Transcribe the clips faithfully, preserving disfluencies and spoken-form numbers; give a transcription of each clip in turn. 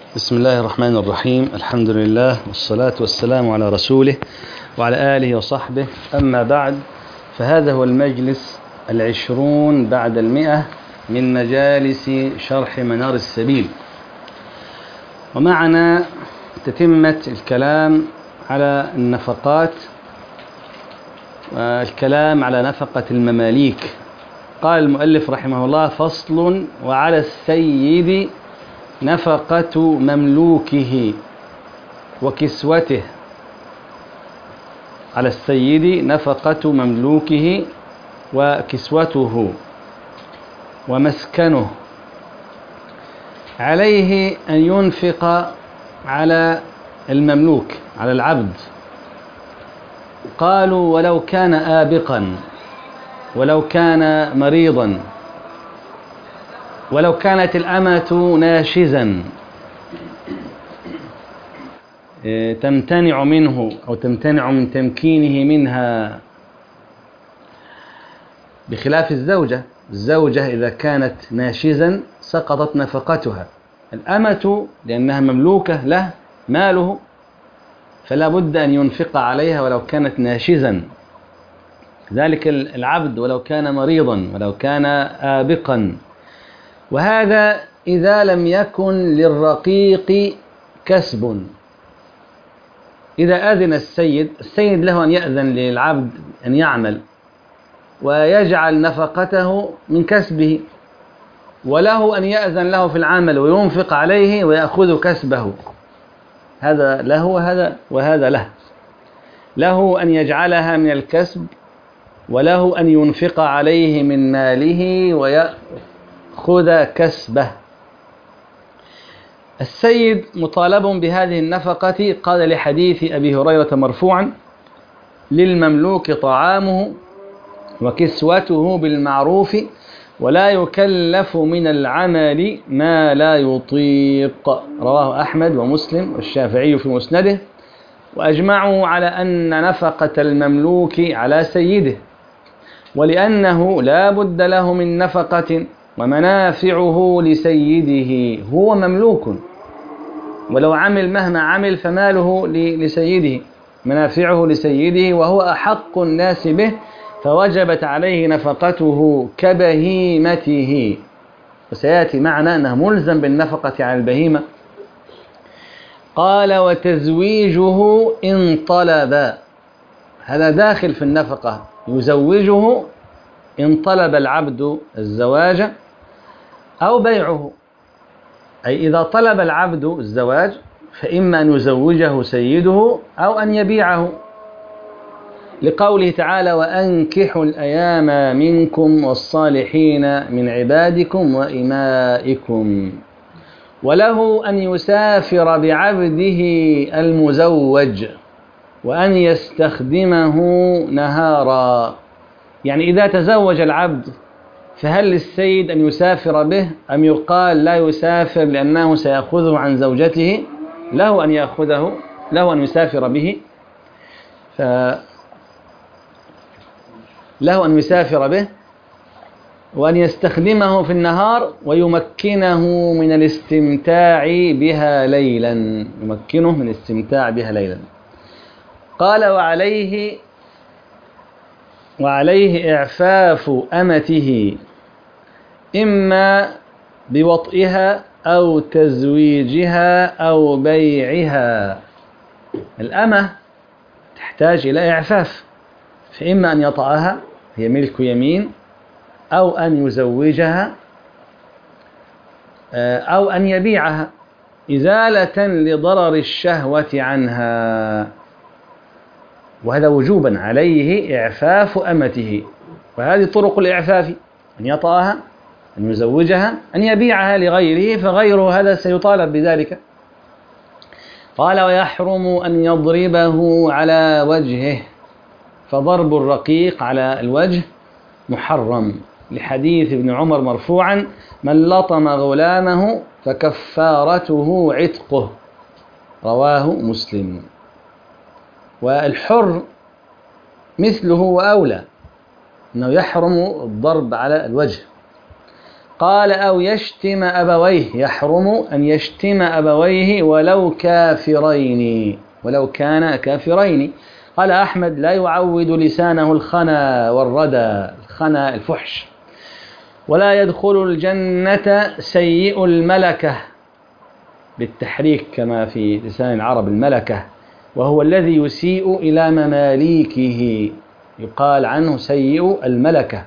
بسم الله الرحمن الرحيم. الحمد لله والصلاة والسلام على رسوله وعلى آله وصحبه. أما بعد، فهذا هو المجلس العشرون بعد المئة من مجالس شرح منار السبيل، ومعنا تتمة الكلام على النفقات والكلام على نفقة المماليك. قال المؤلف رحمه الله: فصل: وعلى السيد نفقة مملوكه وكسوته. على السيد نفقة مملوكه وكسوته ومسكنه. عليه أن ينفق على المملوك، على العبد. قالوا: ولو كان آبقا، ولو كان مريضا، ولو كانت الأمة ناشزا تمتنع منه أو تمتنع من تمكينه منها، بخلاف الزوجة. الزوجة إذا كانت ناشزا سقطت نفقتها. الأمة لأنها مملوكة له، ماله، فلا بد أن ينفق عليها ولو كانت ناشزا. ذلك العبد ولو كان مريضا، ولو كان آبقا. وهذا إذا لم يكن للرقيق كسب. إذا أذن السيد، السيد له أن يأذن للعبد أن يعمل ويجعل نفقته من كسبه، وله أن يأذن له في العمل وينفق عليه ويأخذ كسبه. هذا له وهذا وهذا له. له أن يجعلها من الكسب، وله أن ينفق عليه من ماله ويأخذ كسبه. السيد مطالب بهذه النفقة، قال لحديث أبي هريرة مرفوعا: للمملوك طعامه وكسوته بالمعروف، ولا يكلف من العمل ما لا يطيق. رواه أحمد ومسلم والشافعي في مسنده، وأجمعوا على أن نفقة المملوك على سيده، ولأنه لا بد له من نفقة، ومنافعه لسيده. هو مملوك، ولو عمل مهما عمل فماله لسيده، منافعه لسيده، وهو أحق الناس به، فوجبت عليه نفقته كبهيمته. وسيأتي معنا أنه ملزم بالنفقة على البهيمة. قال: وتزويجه إن طلب. هذا داخل في النفقة. يزوجه إن طلب العبد الزواج أو بيعه. أي إذا طلب العبد الزواج فإما أن يزوجه سيده أو أن يبيعه، لقوله تعالى: وأنكحوا الأيام منكم والصالحين من عبادكم وإمائكم. وله أن يسافر بعبده المزوج وأن يستخدمه نهارا. يعني إذا تزوج العبد فهل للسيد أن يسافر به، أم يقال لا يسافر لأنه سيأخذه عن زوجته؟ له أن يأخذه، له أن يسافر به، ف له أن يسافر به وأن يستخدمه في النهار، ويمكنه من الاستمتاع بها ليلا، يمكنه من الاستمتاع بها ليلا. قال: وعليه وعليه إعفاف أمته، إما بوطئها أو تزويجها أو بيعها. الأمة تحتاج إلى إعفاف، فإما أن يطأها، هي ملك يمين، أو أن يزوجها، أو أن يبيعها إزالة لضرر الشهوة عنها. وهذا وجوبا عليه إعفاف أمته. وهذه طرق الإعفاف: أن يطأها، أن يزوجها، أن يبيعها لغيره، فغيره هذا سيطالب بذلك. قال: ويحرم أن يضربه على وجهه. فضرب الرقيق على الوجه محرم، لحديث ابن عمر مرفوعا: من لطم غلامه فكفارته عتقه. رواه مسلم. والحر مثله وأولى، أنه يحرم الضرب على الوجه. قال أو يشتم أبويه، يحرم أن يشتم أبويه ولو كافرين، ولو كان كافرين. قال أحمد لا يعود لسانه الخنا والردى، الخنا الفحش. ولا يدخل الجنة سيء الملكة، بالتحريك كما في لسان العرب الملكة، وهو الذي يسيء إلى مماليكه، يقال عنه سيء الملكة.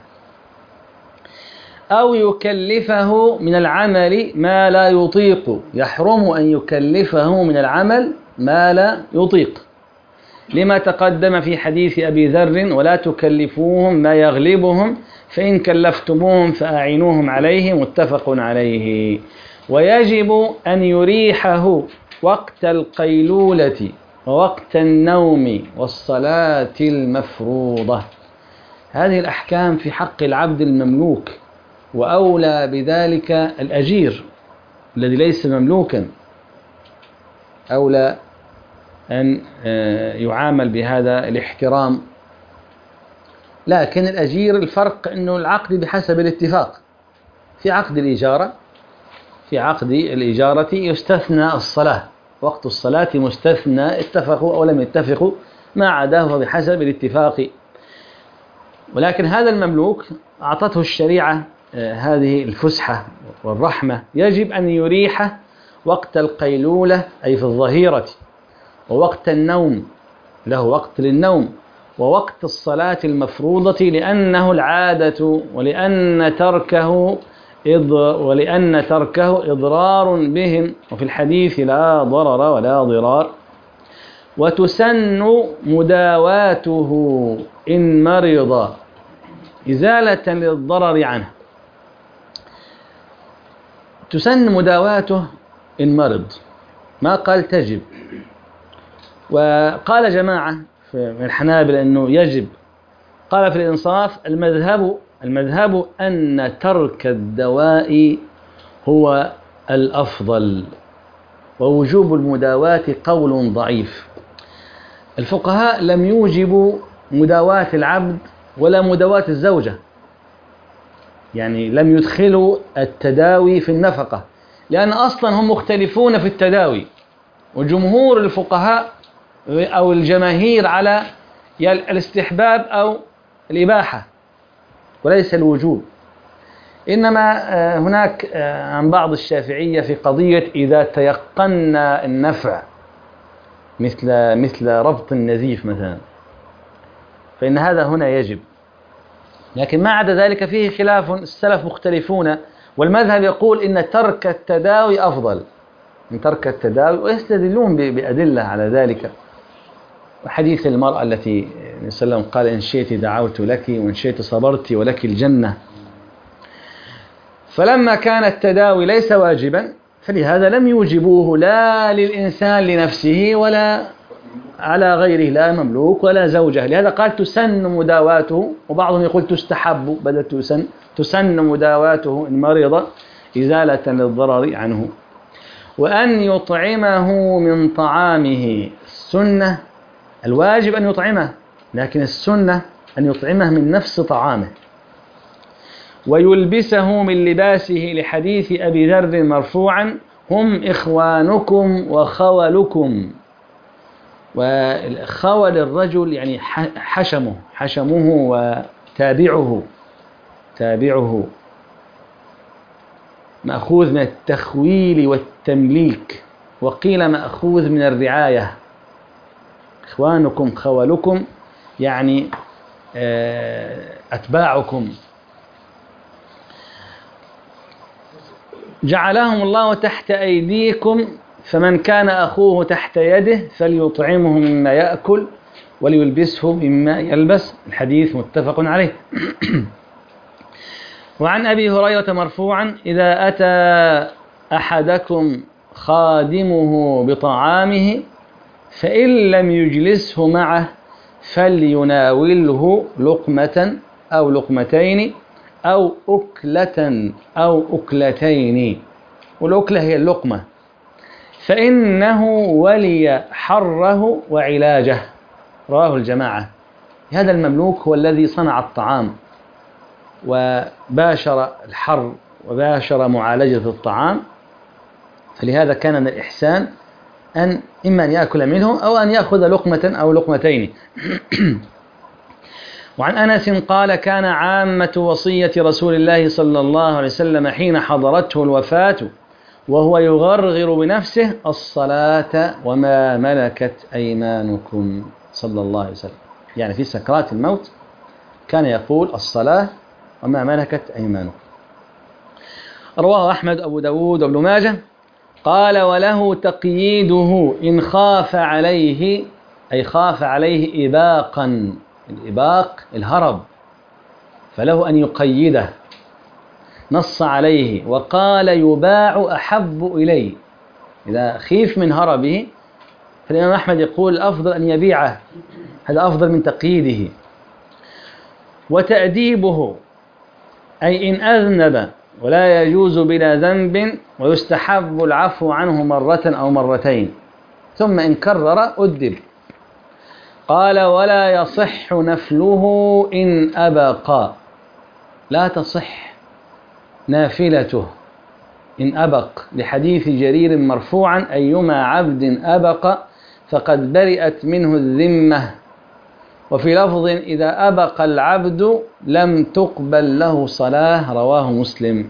أو يكلفه من العمل ما لا يطيق، يحرم أن يكلفه من العمل ما لا يطيق، لما تقدم في حديث أبي ذر: ولا تكلفوهم ما يغلبهم فإن كلفتموهم فأعينوهم عليه، متفق عليه. ويجب أن يريحه وقت القيلولة ووقت النوم والصلاة المفروضة. هذه الأحكام في حق العبد المملوك، وأولى بذلك الأجير الذي ليس مملوكا، أولى أن يعامل بهذا الاحترام. لكن الأجير الفرق أنه العقد بحسب الاتفاق. في عقد الإجارة في عقد الإجارة يستثنى الصلاة، وقت الصلاة مستثنى، اتفقوا أو لم يتفقوا، ما عداه بحسب الاتفاق. ولكن هذا المملوك أعطته الشريعة هذه الفسحة والرحمة، يجب أن يريح وقت القيلولة أي في الظهيرة، ووقت النوم، له وقت للنوم، ووقت الصلاة المفروضة، لأنه العادة، ولأن تركه إض ولأن تركه إضرار بهم. وفي الحديث: لا ضرر ولا ضرار. وتسن مداواته إن مرض إزالة للضرر عنه. تسن مداواته إن مرض، ما قال تجب. وقال جماعة من الحنابلة أنه يجب. قال في الإنصاف: المذهب المذهب أن ترك الدواء هو الأفضل، ووجوب المداواة قول ضعيف. الفقهاء لم يوجبوا مداواة العبد ولا مداواة الزوجة، يعني لم يدخلوا التداوي في النفقة، لأن أصلا هم مختلفون في التداوي، وجمهور الفقهاء أو الجماهير على الاستحباب أو الإباحة وليس الوجوب. إنما هناك عن بعض الشافعية في قضية إذا تيقنا النفع، مثل مثل ربط النزيف مثلا، فإن هذا هنا يجب. لكن ما عدا ذلك فيه خلاف، السلف مختلفون، والمذهب يقول إن ترك التداوي أفضل من ترك التداوي، ويستدلون بأدلة على ذلك. وحديث المرأة التي النبي صلى الله عليه وسلم قال: إن شئت دعوت لك وإن شئت صبرت ولك الجنة. فلما كان التداوي ليس واجبا، فلهذا لم يوجبوه لا للإنسان لنفسه ولا على غيره، لا مملوك ولا زوجة. لهذا قال تسن مداواته، وبعضهم يقول تستحب بدل تسن، تسن مداواته إن مرض إزالة للضرر عنه. وأن يطعمه من طعامه. السنة الواجب أن يطعمه، لكن السنة أن يطعمه من نفس طعامه. ويلبسه من لباسه، لحديث أبي ذر مرفوعا: هم إخوانكم وخولكم. وخول الرجل يعني حشمه حشمه وتابعه تابعه مأخوذ من التخويل والتمليك، وقيل مأخوذ من الرعاية. إخوانكم خولكم يعني أتباعكم. جعلهم الله تحت أيديكم، فمن كان أخوه تحت يده فليطعمه مما يأكل وليلبسه مما يلبس. الحديث متفق عليه. وعن أبي هريرة مرفوعا: إذا أتى أحدكم خادمه بطعامه فإن لم يجلسه معه فليناوله لقمة أو لقمتين أو أكلة أو أكلتين. والأكلة هي اللقمة. فإنه ولي حره وعلاجه. رواه الجماعة. هذا المملوك هو الذي صنع الطعام وباشر الحر وباشر معالجة الطعام، فلهذا كان من الإحسان أن إما أن يأكل منه أو أن يأخذ لقمة أو لقمتين. وعن أنس قال: كان عامة وصية رسول الله صلى الله عليه وسلم حين حضرته الوفاة وهو يغرغر بنفسه الصلاة وما ملكت أيمانكم صلى الله عليه وسلم، يعني في سكرات الموت كان يقول الصلاة وما ملكت أيمانكم. رواه أحمد أبو داود وابن ماجه. قال: وله تقييده إن خاف عليه، أي خاف عليه إباقا، الإباق الهرب، فله أن يقيده، نص عليه وقال: يباع أحب إليه، إذا خيف من هربه فالإمام أحمد يقول الأفضل أن يبيعه، هذا أفضل من تقييده. وتأديبه أي إن أذنب ولا يجوز بلا ذنب ويستحب العفو عنه مرة أو مرتين، ثم إن كرر أدب. قال: ولا يصح نفله إن أبق، لا تصح نافلته إن أبق، لحديث جرير مرفوعا: أيما عبد أبق فقد برئت منه الذمة. وفي لفظ: إذا أبق العبد لم تقبل له صلاة، رواه مسلم.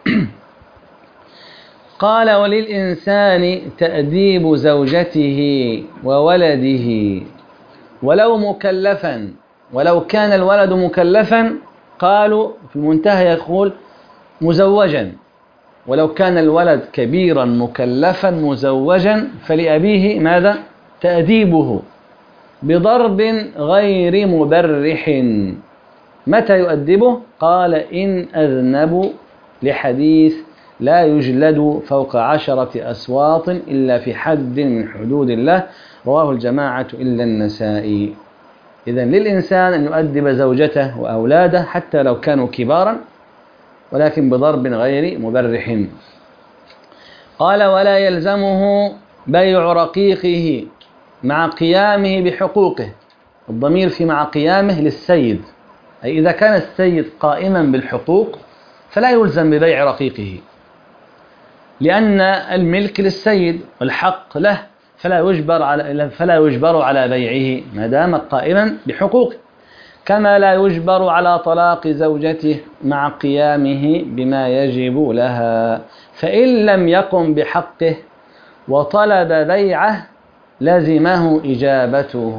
قال: وللإنسان تأديب زوجته وولده ولو مكلفا، ولو كان الولد مكلفا قالوا في المنتهى يقول مزوجا، ولو كان الولد كبيرا مكلفا مزوجا فلأبيه ماذا؟ تأديبه بضرب غير مبرح. متى يؤدبه؟ قال: إن أذنبوا، لحديث لا يجلد فوق عشرة أسواط إلا في حد من حدود الله، رواه الجماعة إلا النسائي. إذن للإنسان أن يؤدب زوجته وأولاده حتى لو كانوا كبارا، ولكن بضرب غير مبرح. قال: ولا يلزمه بيع رقيقه مع قيامه بحقوقه، الضمير في مع قيامه للسيد، أي إذا كان السيد قائما بالحقوق فلا يلزم ببيع رقيقه، لأن الملك للسيد والحق له، فلا يجبر على فلا يجبر على بيعه ما دام قائما بحقوقه، كما لا يجبر على طلاق زوجته مع قيامه بما يجب لها. فإن لم يقم بحقه وطلب بيعه لزمه إجابته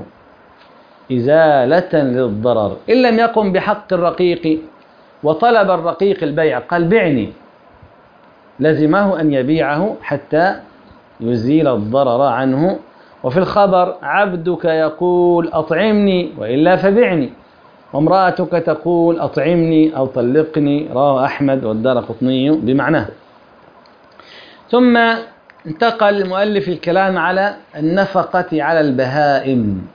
إزالة للضرر. إن لم يقم بحق الرقيق وطلب الرقيق البيع، قال بعني، لزمه أن يبيعه حتى يزيل الضرر عنه. وفي الخبر: عبدك يقول أطعمني وإلا فبعني، وامرأتك تقول أطعمني أو طلقني، رواه أحمد والدارقطني بمعناه. ثم انتقل المؤلف الكلام على النفقة على البهائم،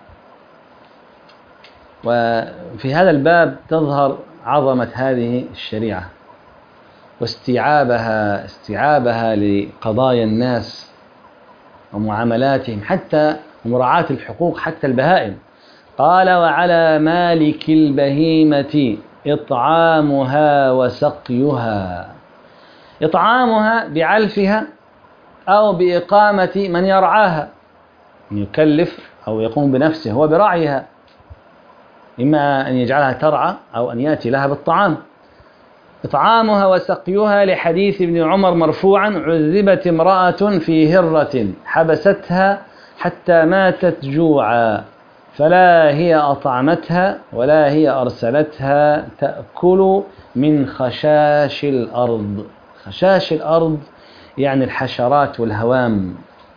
وفي هذا الباب تظهر عظمة هذه الشريعة واستيعابها استيعابها لقضايا الناس ومعاملاتهم، حتى مراعاة الحقوق حتى البهائم. قال: وعلى مالك البهيمة إطعامها وسقيها، إطعامها بعلفها أو بإقامة من يرعاها، يكلف أو يقوم بنفسه هو برعيها، إما أن يجعلها ترعى أو أن يأتي لها بالطعام. إطعامها وسقيها، لحديث ابن عمر مرفوعا: عذبت امرأة في هرة حبستها حتى ماتت جوعا، فلا هي أطعمتها ولا هي أرسلتها تأكل من خشاش الأرض. خشاش الأرض يعني الحشرات والهوام،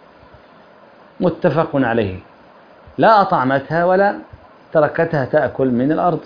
متفق عليه، لا أطعمتها ولا تركتها تأكل من الأرض.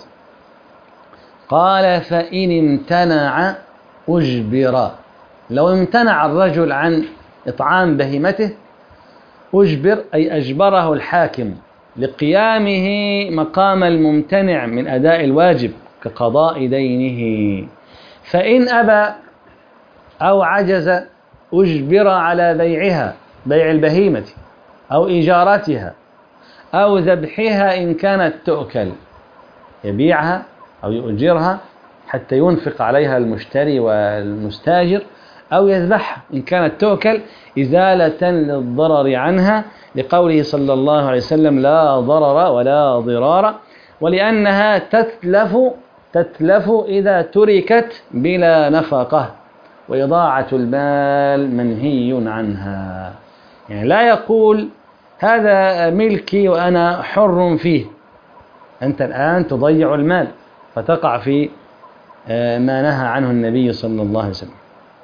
قال: فإن امتنع أجبر، لو امتنع الرجل عن إطعام بهيمته أجبر، أي أجبره الحاكم لقيامه مقام الممتنع من أداء الواجب كقضاء دينه. فإن أبى أو عجز أجبر على بيعها، بيع البهيمة أو إجارتها أو ذبحها إن كانت تؤكل، يبيعها أو يؤجرها حتى ينفق عليها المشتري والمستاجر، أو يذبحها إن كانت تؤكل إزالة للضرر عنها، لقوله صلى الله عليه وسلم لا ضرر ولا ضرار، ولأنها تتلف تتلف إذا تركت بلا نفقة، وإضاعة المال منهي عنها. يعني لا يقول هذا ملكي وأنا حر فيه، أنت الآن تضيع المال فتقع في ما نهى عنه النبي صلى الله عليه وسلم.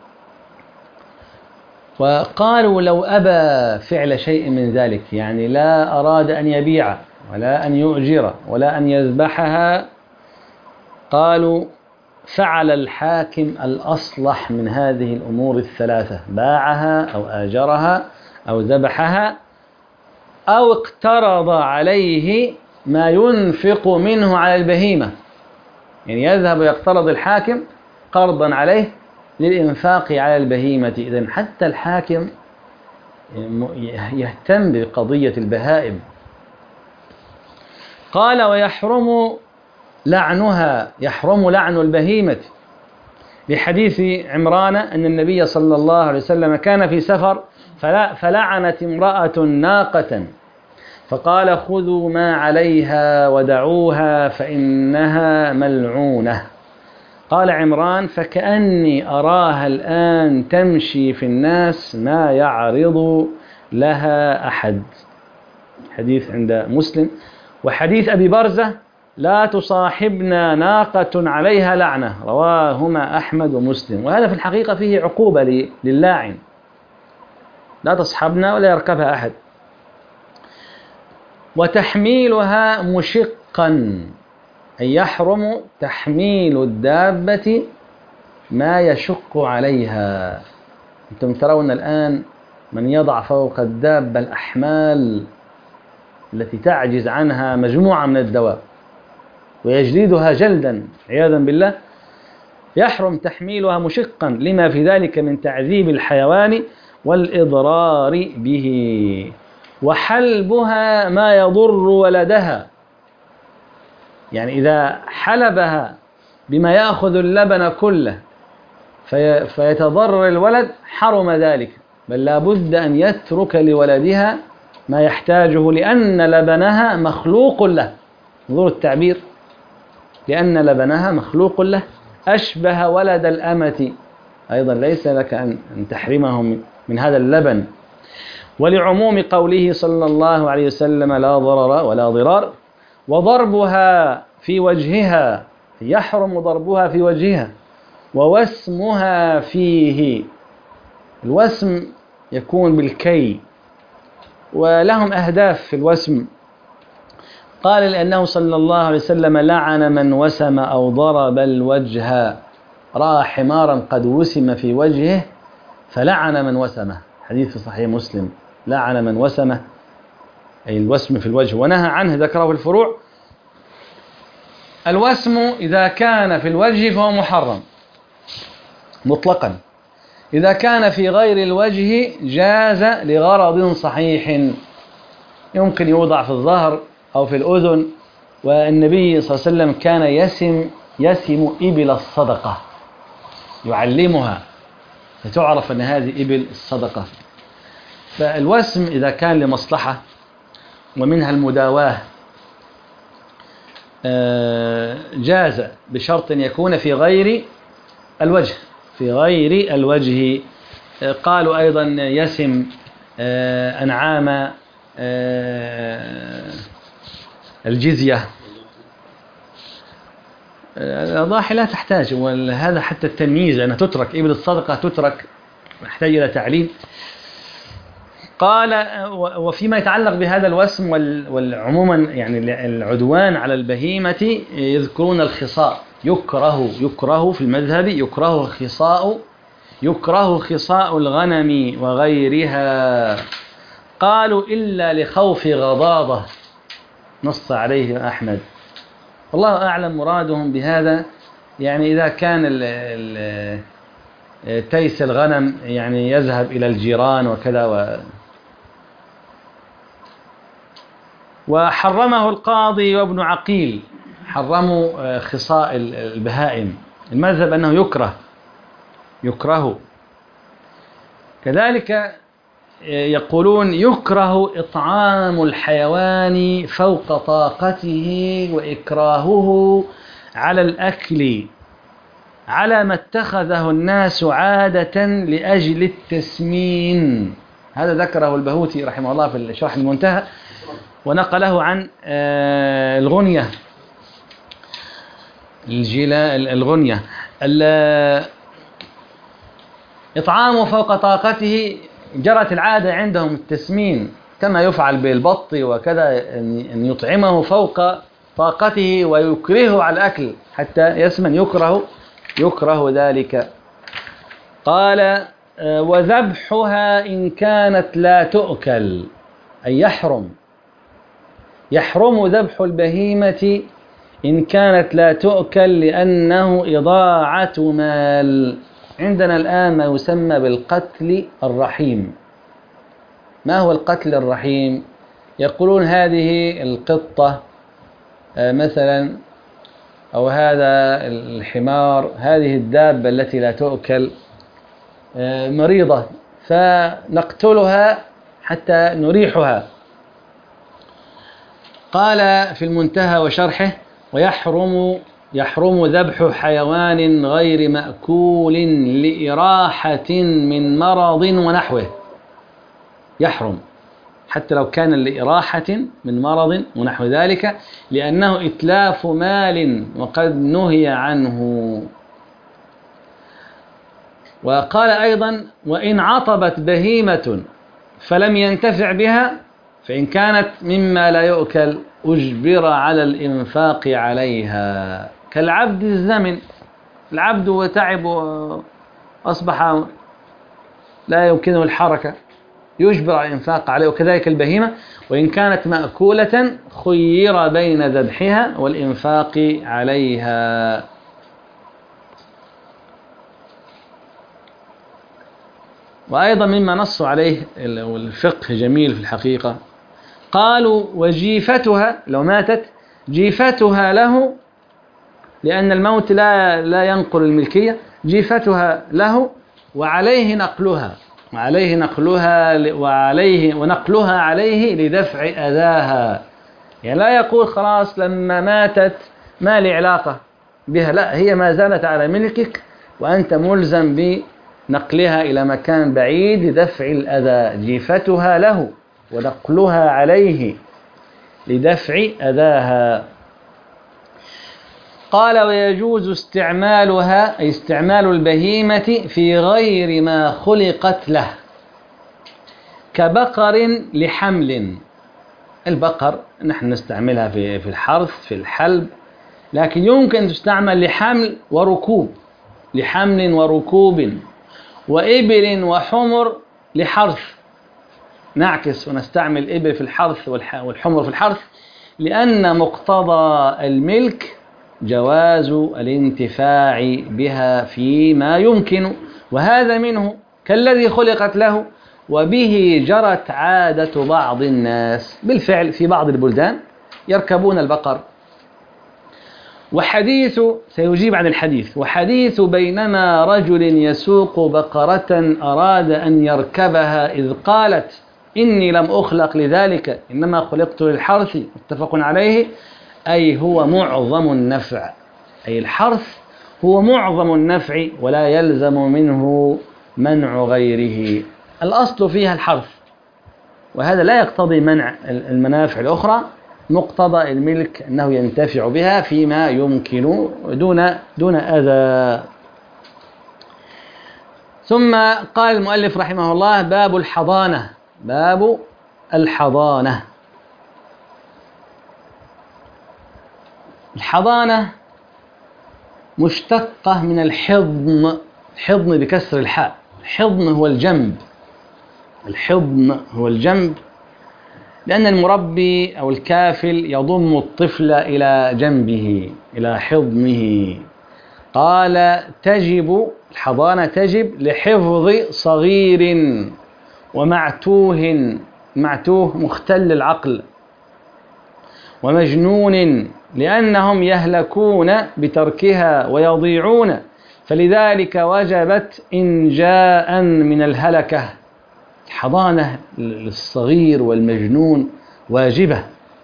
وقالوا لو أبى فعل شيء من ذلك، يعني لا أراد أن يبيع ولا أن يؤجر ولا أن يذبحها، قالوا فعل الحاكم الأصلح من هذه الأمور الثلاثة: باعها أو آجرها أو ذبحها، أو اقترض عليه ما ينفق منه على البهيمة، يعني يذهب يقترض الحاكم قرضا عليه للإنفاق على البهيمة. إذن حتى الحاكم يهتم بقضية البهائم. قال ويحرم لعنها، يحرم لعن البهيمة، لحديث عمران أن النبي صلى الله عليه وسلم كان في سفر فلعنت امرأة ناقة فقال خذوا ما عليها ودعوها فإنها ملعونة. قال عمران فكأني أراها الآن تمشي في الناس ما يعرض لها أحد. حديث عند مسلم. وحديث أبي برزة لا تصاحبنا ناقة عليها لعنة، رواهما أحمد ومسلم. وهذا في الحقيقة فيه عقوبة للاعن، لا تصحبنا ولا يركبها أحد. وتحميلها مشقا، أي يحرم تحميل الدابة ما يشق عليها. أنتم ترون الآن من يضع فوق الدابة الأحمال التي تعجز عنها مجموعة من الدواب ويجلدها جلدا عياذا بالله، يحرم تحميلها مشقا لما في ذلك من تعذيب الحيوان والإضرار به. وحلبها ما يضر ولدها، يعني إذا حلبها بما يأخذ اللبن كله في فيتضرر الولد حرم ذلك، بل لا بد أن يترك لولدها ما يحتاجه، لأن لبنها مخلوق له. انظروا التعبير، لأن لبنها مخلوق له، أشبه ولد الأمة أيضا، ليس لك أن تحرمهم من هذا اللبن. ولعموم قوله صلى الله عليه وسلم لا ضرر ولا ضرار. وضربها في وجهها، يحرم ضربها في وجهها. ووسمها فيه، الوسم يكون بالكي، ولهم أهداف في الوسم. قال لأنه صلى الله عليه وسلم لعن من وسم أو ضرب الوجه، رأى حمارا قد وسم في وجهه فلعن من وسمه، حديث في صحيح مسلم، لعن من وسمه أي الوسم في الوجه، ونهى عنه، ذكره في الفروع. الوسم إذا كان في الوجه فهو محرم مطلقا، إذا كان في غير الوجه جاز لغرض صحيح، يمكن يوضع في الظهر أو في الأذن. والنبي صلى الله عليه وسلم كان يسم يسم إبل الصدقة، يعلمها فتعرف أن هذه إبل الصدقة. فالوسم إذا كان لمصلحة ومنها المداواة جاز، بشرط أن يكون في غير الوجه، في غير الوجه. قالوا أيضا يسم أنعام الجزية، الأضاحي لا تحتاج، وهذا حتى التمييز أنها تترك، إبل الصدقة تترك، نحتاج إلى تعليم. قال وفيما يتعلق بهذا الوسم والعموما يعني العدوان على البهيمة، يذكرون الخصاء، يكره يكره في المذهب، يكره الخصاء، يكره خصاء الغنم وغيرها. قالوا إلا لخوف غضاضة، نص عليه أحمد، والله أعلم مرادهم بهذا. يعني إذا كان ال ال تيس الغنم يعني يذهب إلى الجيران وكذا و وحرمه القاضي وابن عقيل، حرموا خصاء البهائم المذهب أنه يكره يكره. كذلك يقولون يكره إطعام الحيوان فوق طاقته وإكراهه على الأكل على ما اتخذه الناس عادة لأجل التسمين. هذا ذكره البهوتي رحمه الله في الشرح المنتهى، ونقله عن الغنية الغنية إطعامه فوق طاقته. جرت العادة عندهم التسمين كما يفعل بالبط وكذا، أن يطعمه فوق طاقته ويكرهه على الأكل حتى يسمن. يكره يكره ذلك. قال وذبحها إن كانت لا تؤكل، أي يحرم يحرم ذبح البهيمة إن كانت لا تؤكل لأنه إضاعة مال. عندنا الآن ما يسمى بالقتل الرحيم. ما هو القتل الرحيم؟ يقولون هذه القطة مثلا أو هذا الحمار، هذه الدابة التي لا تؤكل مريضة، فنقتلها حتى نريحها. قال في المنتهى وشرحه ويحرم يحرم ذبح حيوان غير مأكول لإراحة من مرض ونحوه. يحرم حتى لو كان لإراحة من مرض ونحو ذلك، لأنه إتلاف مال وقد نهي عنه. وقال أيضا وإن عطبت بهيمة فلم ينتفع بها فإن كانت مما لا يؤكل أجبر على الإنفاق عليها، كالعبد الزمن. العبد وتعب وأصبح لا يمكنه الحركة، يجبر على الإنفاق عليه. وكذلك البهيمة وإن كانت مأكولة خير بين ذبحها والإنفاق عليها. وأيضا مما نصوا عليه والفقه جميل في الحقيقة، قالوا وجيفتها لو ماتت جيفتها له، لأن الموت لا لا ينقل الملكية، جيفتها له وعليه نقلها وعليه نقلها وعليه ونقلها عليه لدفع أذاها. يعني لا يقول خلاص لما ماتت ما لي علاقة بها، لا، هي ما زالت على ملكك وأنت ملزم بنقلها إلى مكان بعيد لدفع الأذى. جيفتها له ونقلها عليه لدفع أذاها. قال ويجوز استعمالها أي استعمال البهيمة في غير ما خلقت له، كبقر لحمل. البقر نحن نستعملها في في الحرث في الحلب، لكن يمكن أن تستعمل لحمل وركوب، لحمل وركوب، وإبل وحمر لحرث. نعكس ونستعمل الإبل في الحرث والحمر في الحرث، لأن مقتضى الملك جواز الانتفاع بها فيما يمكن، وهذا منه كالذي خلقت له. وبه جرت عادة بعض الناس، بالفعل في بعض البلدان يركبون البقر. وحديث سيجيب عن الحديث وحديث بينما رجل يسوق بقرة أراد أن يركبها إذ قالت إني لم أخلق لذلك إنما خلقت للحرث، متفق عليه. أي هو معظم النفع، أي الحرث هو معظم النفع ولا يلزم منه منع غيره. الأصل فيها الحرث، وهذا لا يقتضي منع المنافع الأخرى. مقتضى الملك أنه ينتفع بها فيما يمكن دون دون أذى. ثم قال المؤلف رحمه الله باب الحضانة. باب الحضانة. الحضانة مشتقة من الحضن، الحضن بكسر الحاء. الحضن هو الجنب، الحضن هو الجنب، لأن المربي أو الكافل يضم الطفل إلى جنبه إلى حضنه. قال تجب الحضانة تجب لحفظ صغير ومعتوه، معتوه مختل العقل، ومجنون لأنهم يهلكون بتركها ويضيعون، فلذلك وجبت إنجاء من الهلكة. الحضانة للصغير والمجنون واجبة.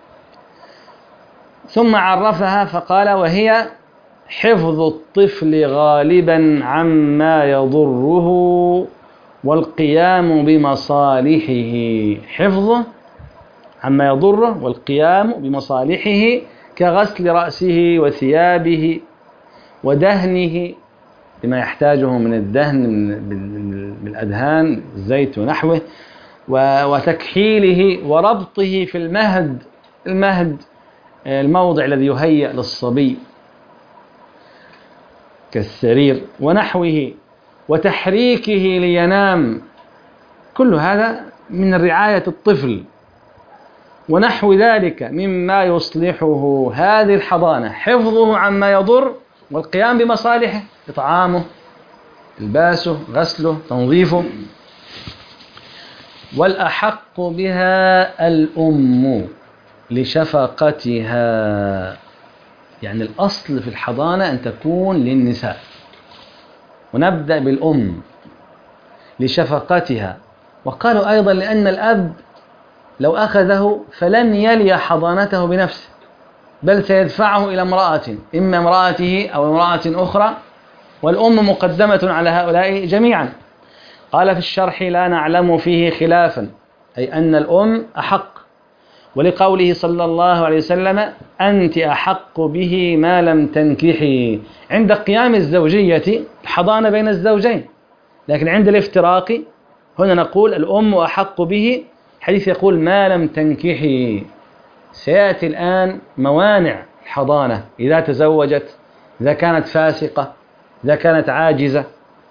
ثم عرفها فقال: وهي حفظ الطفل غالبا عما يضره والقيام بمصالحه. حفظه عما يضره والقيام بمصالحه كغسل رأسه وثيابه ودهنه بما يحتاجه من الدهن بالأدهان الزيت ونحوه، وتكحيله وربطه في المهد المهد الموضع الذي يهيأ للصبي كالسرير ونحوه، وتحريكه لينام. كل هذا من رعاية الطفل ونحو ذلك مما يصلحه. هذه الحضانة حفظه عما يضر والقيام بمصالحه: إطعامه، إلباسه، غسله، تنظيفه. والأحق بها الأم لشفقتها، يعني الأصل في الحضانة أن تكون للنساء، ونبدأ بالأم لشفقتها. وقالوا أيضا لأن الأب لو أخذه فلن يلي حضانته بنفسه، بل سيدفعه إلى امرأة، إما امرأته أو امرأة أخرى، والأم مقدمة على هؤلاء جميعا. قال في الشرح: لا نعلم فيه خلافا، أي أن الأم أحق، ولقوله صلى الله عليه وسلم: أنت أحق به ما لم تنكحي. عند قيام الزوجية الحضانة بين الزوجين، لكن عند الافتراق هنا نقول الأم أحق به، حديث يقول ما لم تنكحي. سيأتي الآن موانع الحضانة إذا تزوجت، إذا كانت فاسقة، إذا كانت عاجزة.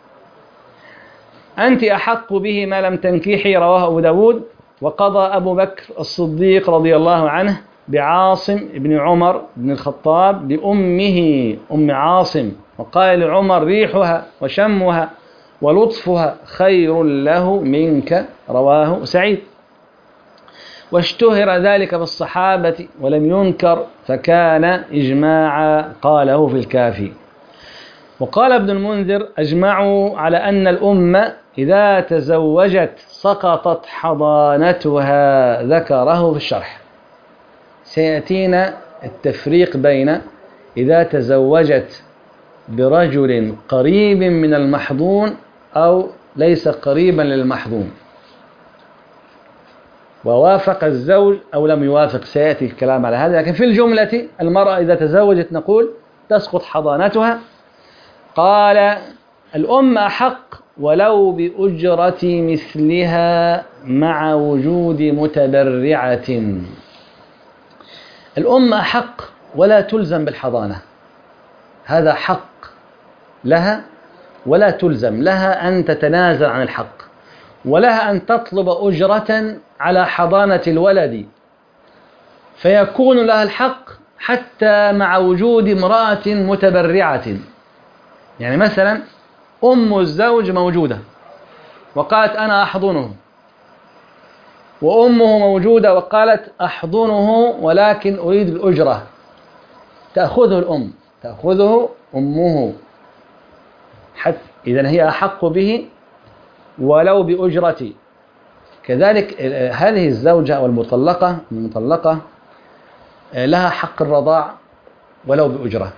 أنت أحق به ما لم تنكحي، رواه أبو داود. وقضى أبو بكر الصديق رضي الله عنه بعاصم بن عمر بن الخطاب بأمه أم عاصم، وقال لعمر: ريحها وشمها ولطفها خير له منك، رواه سعيد. واشتهر ذلك بالصحابة ولم ينكر، فكان إجماعا، قاله في الكافي. وقال ابن المنذر: أجمعوا على أن الأم إذا تزوجت سقطت حضانتها، ذكره في الشرح. سيأتينا التفريق بين إذا تزوجت برجل قريب من المحظون أو ليس قريبا للمحظون، ووافق الزوج أو لم يوافق، سيأتي الكلام على هذا. لكن في الجملة المرأة إذا تزوجت نقول تسقط حضانتها. قال: الأم أحق ولو بأجرة مثلها مع وجود متبرعة. الأم أحق ولا تلزم بالحضانة، هذا حق لها ولا تلزم، لها أن تتنازل عن الحق، ولها أن تطلب أجرة على حضانة الولد، فيكون لها الحق حتى مع وجود امرأة متبرعة. يعني مثلا أم الزوج موجودة وقالت أنا أحضنه، وأمه موجودة وقالت أحضنه ولكن أريد الأجرة، تأخذه الأم، تأخذه أمه، حتى إذن هي أحق به ولو بأجرة. كذلك هذه الزوجة أو المطلقة المطلقة لها حق الرضاع ولو بأجرة،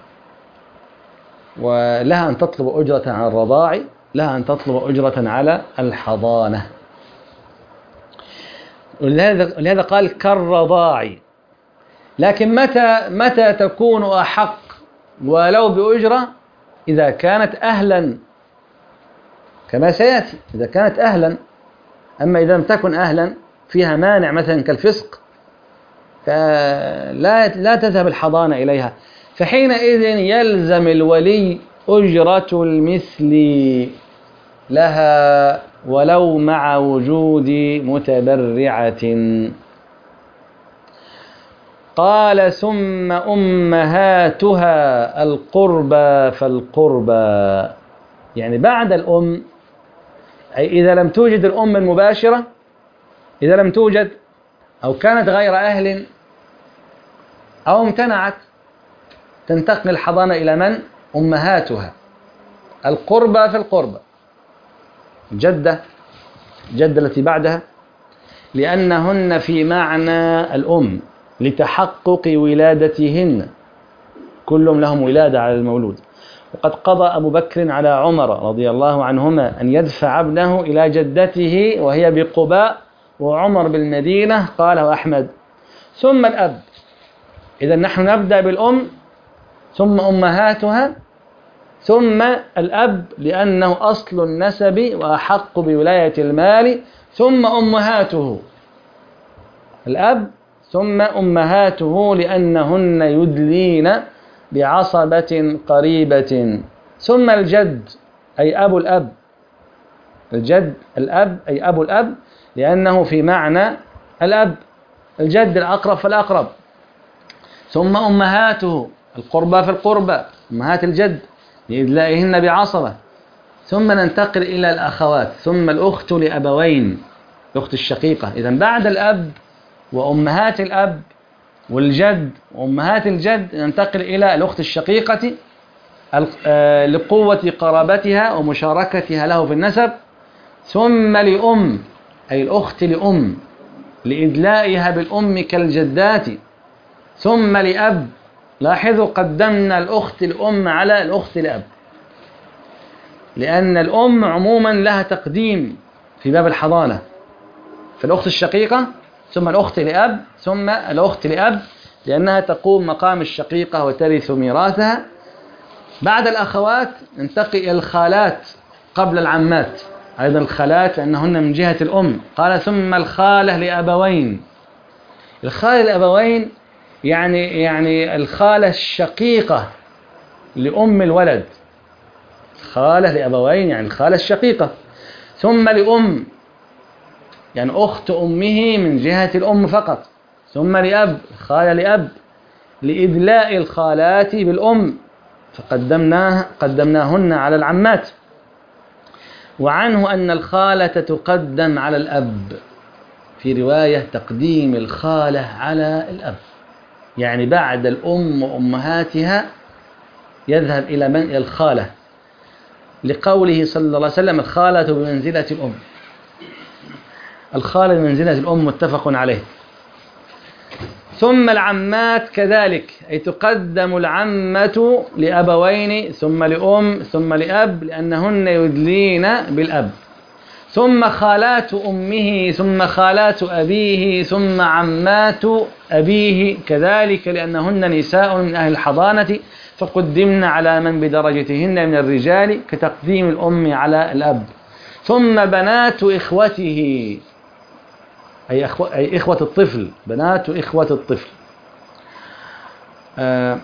ولها أن تطلب أجرة على الرضاع، لها أن تطلب أجرة على الحضانة. ولهذا قال كالرضاع. لكن متى متى تكون أحق ولو بأجرة؟ إذا كانت أهلا، كما سيأتي، إذا كانت أهلا. أما إذا لم تكن أهلا فيها مانع مثلا كالفسق فلا لا تذهب الحضانة إليها، فحينئذ يلزم الولي أجرة المثل لها ولو مع وجود متبرعة. قال ثم أمهاتها القربى فالقربى، يعني بعد الأم، أي إذا لم توجد الأم المباشرة، إذا لم توجد أو كانت غير أهل أو امتنعت تنتقل الحضانة إلى من؟ أمهاتها. القربى في القربى، جدة جدة التي بعدها، لأنهن في معنى الأم لتحقق ولادتهن، كلهم لهم ولادة على المولود. وقد قضى أبو بكر على عمر رضي الله عنهما أن يدفع ابنه إلى جدته وهي بقباء، وعمر بالمدينة، قاله أحمد. ثم الأب. إذا نحن نبدأ بالأم ثم أمهاتها ثم الأب لأنه أصل النسب وأحق بولاية المال، ثم أمهاته. الأب ثم أمهاته لأنهن يدلين بعصبة قريبة، ثم الجد أي أبو الأب. الجد الأب أي أبو الأب لأنه في معنى الأب، الجد الأقرب فالأقرب. ثم أمهاته، القربى في القربى، أمهات الجد لإدلائهن بعصبة. ثم ننتقل إلى الأخوات، ثم الأخت لأبوين، الأخت الشقيقة. إذا بعد الأب وأمهات الأب والجد وأمهات الجد ننتقل إلى الأخت الشقيقة لقوة قرابتها ومشاركتها له في النسب. ثم لأم أي الأخت لأم لإدلائها بالأم كالجدات. ثم لأب، لاحظوا قدمنا الأخت الأم على الأخت الأب، لأن الأم عموما لها تقديم في باب الحضانة، فالأخت الشقيقة ثم الأخت لأب ثم الأخت لأب، لأنها تقوم مقام الشقيقة وترث ميراثها. بعد الأخوات ننتقل إلى الخالات قبل العمات، أيضا الخالات لأنهن من جهة الأم. قال ثم الخالة لأبوين. الخالة لأبوين يعني يعني الخالة الشقيقة لأم الولد، خالة لأبوين يعني الخالة الشقيقة. ثم لأم يعني أخت أمه من جهة الأم فقط. ثم لأب، خالة لأب لإدلاء الخالات بالأم، فقدمناه قدمناهن على العمات. وعنه أن الخالة تقدم على الأب، في رواية تقديم الخالة على الأب، يعني بعد الأم وأمهاتها يذهب إلى من؟ إلى الخالة، لقوله صلى الله عليه وسلم الخالة بمنزلة الأم. الخالة بمنزلة الأم متفق عليه. ثم العمات كذلك، أي تقدم العمة لأبوين ثم لأم ثم لأب لأنهن يدلين بالأب. ثم خالات أمه ثم خالات أبيه ثم عمات أبيه كذلك لأنهن نساء من أهل الحضانة، فقدمن على من بدرجتهن من الرجال كتقديم الأم على الأب. ثم بنات إخوته أي, أخوة أي إخوة الطفل، بنات إخوة الطفل. آه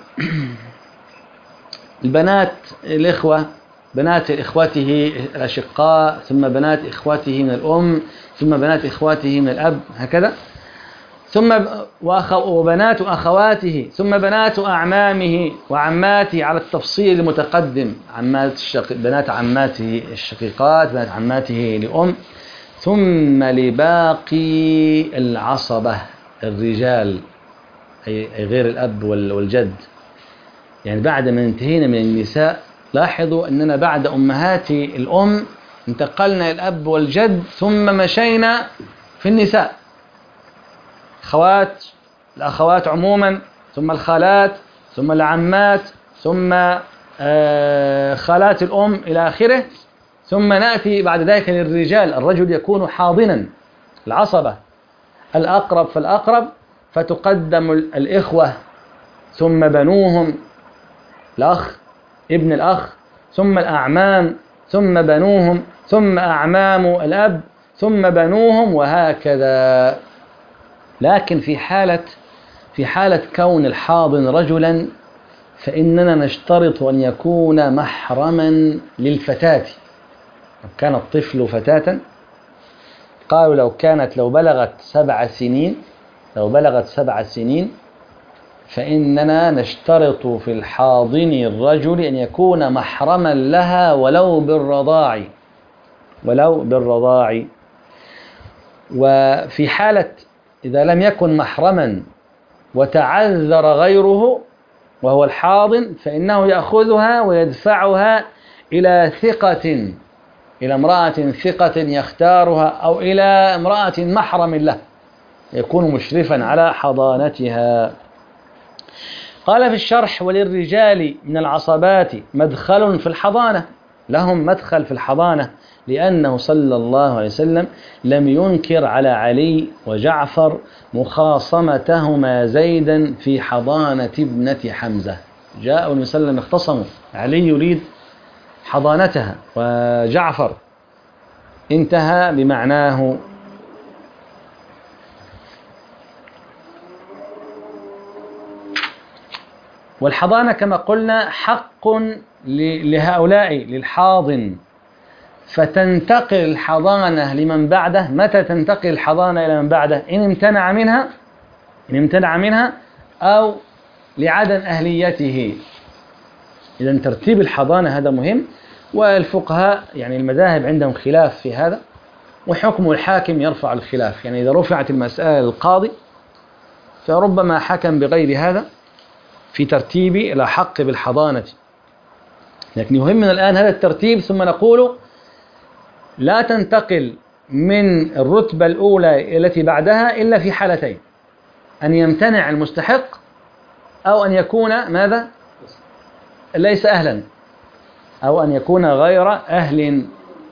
البنات الإخوة، بنات إخوته الأشقاء، ثم بنات إخوته من الأم، ثم بنات إخوته من الأب، هكذا. ثم وبنات أخواته، ثم بنات أعمامه وعماته على التفصيل المتقدم، عمات الشق... بنات عماته الشقيقات، بنات عماته لأم. ثم لباقي العصبة الرجال، أي غير الأب والجد. يعني بعد ما انتهينا من النساء، لاحظوا أننا بعد أمهات الأم انتقلنا الأب والجد، ثم مشينا في النساء، خوات الأخوات عموما، ثم الخالات، ثم العمات، ثم خالات الأم إلى آخره. ثم نأتي بعد ذلك للرجال، الرجل يكون حاضنا، العصبة الأقرب فالأقرب، فتقدم الإخوة ثم بنوهم، الأخ ابن الأخ، ثم الأعمام ثم بنوهم، ثم أعمام الأب ثم بنوهم، وهكذا. لكن في حالة في حالة كون الحاضن رجلا، فإننا نشترط أن يكون محرما للفتاة. لو كان الطفل فتاة، قالوا لو كانت لو بلغت سبع سنين لو بلغت سبع سنين فإننا نشترط في الحاضن الرجل أن يكون محرما لها ولو بالرضاع ولو بالرضاع. وفي حالة إذا لم يكن محرما وتعذر غيره، وهو الحاضن فإنه يأخذها ويدفعها إلى ثقة، إلى امرأة ثقة يختارها، أو إلى امرأة محرم له يكون مشرفا على حضانتها. قال في الشرح: وللرجال من العصبات مدخل في الحضانة، لهم مدخل في الحضانة، لأنه صلى الله عليه وسلم لم ينكر على علي وجعفر مخاصمتهما زيدا في حضانة ابنة حمزة. جاءوا النبي صلى الله عليه وسلم اختصموا، علي يريد حضانتها وجعفر انتهى بمعناه. والحضانة كما قلنا حق لهؤلاء للحاضن، فتنتقل الحضانة لمن بعده. متى تنتقل الحضانة إلى من بعده؟ إن امتنع منها إن امتنع منها أو لعدم أهليته. إذا ترتيب الحضانة هذا مهم، والفقهاء يعني المذاهب عندهم خلاف في هذا، وحكم الحاكم يرفع الخلاف. يعني إذا رفعت المسألة للقاضي فربما حكم بغير هذا في ترتيب الأحق بالحضانة. لكن يهمنا الآن هذا الترتيب، ثم نقول لا تنتقل من الرتبة الأولى التي بعدها إلا في حالتين: أن يمتنع المستحق، أو أن يكون ماذا؟ ليس أهلا، أو أن يكون غير أهل.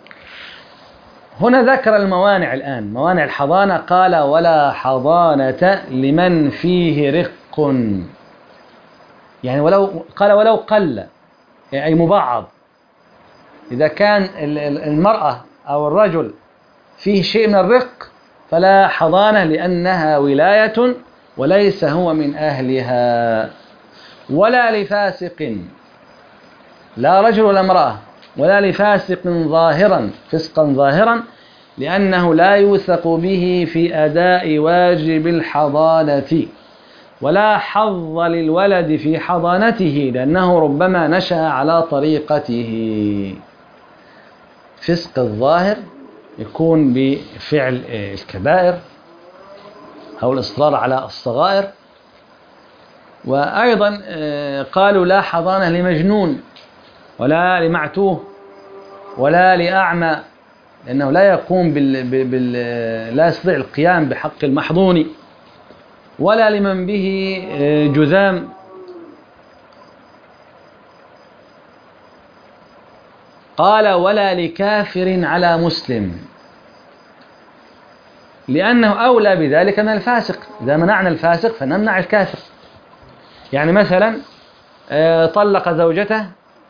هنا ذكر الموانع الآن، موانع الحضانة. قال: ولا حضانة لمن فيه رق، يعني ولو قال ولو قل، أي مبعض. إذا كان المرأة أو الرجل فيه شيء من الرق فلا حضانة، لأنها ولاية وليس هو من أهلها. ولا لفاسق، لا رجل ولا امرأة، ولا لفاسق ظاهرا، فسقا ظاهرا، لأنه لا يوثق به في أداء واجب الحضانة. ولا حظ للولد في حضانته، لأنه ربما نشأ على طريقته. فسق الظاهر يكون بفعل الكبائر أو الإصرار على الصغائر. وأيضا قالوا: لا حضانة لمجنون، ولا لمعتوه، ولا لأعمى، لأنه لا يقوم بال... بال... لا يستطيع القيام بحق المحظون، ولا لمن به جذام. قال: ولا لكافر على مسلم، لأنه أولى بذلك من الفاسق. إذا منعنا الفاسق فنمنع الكافر. يعني مثلا طلق زوجته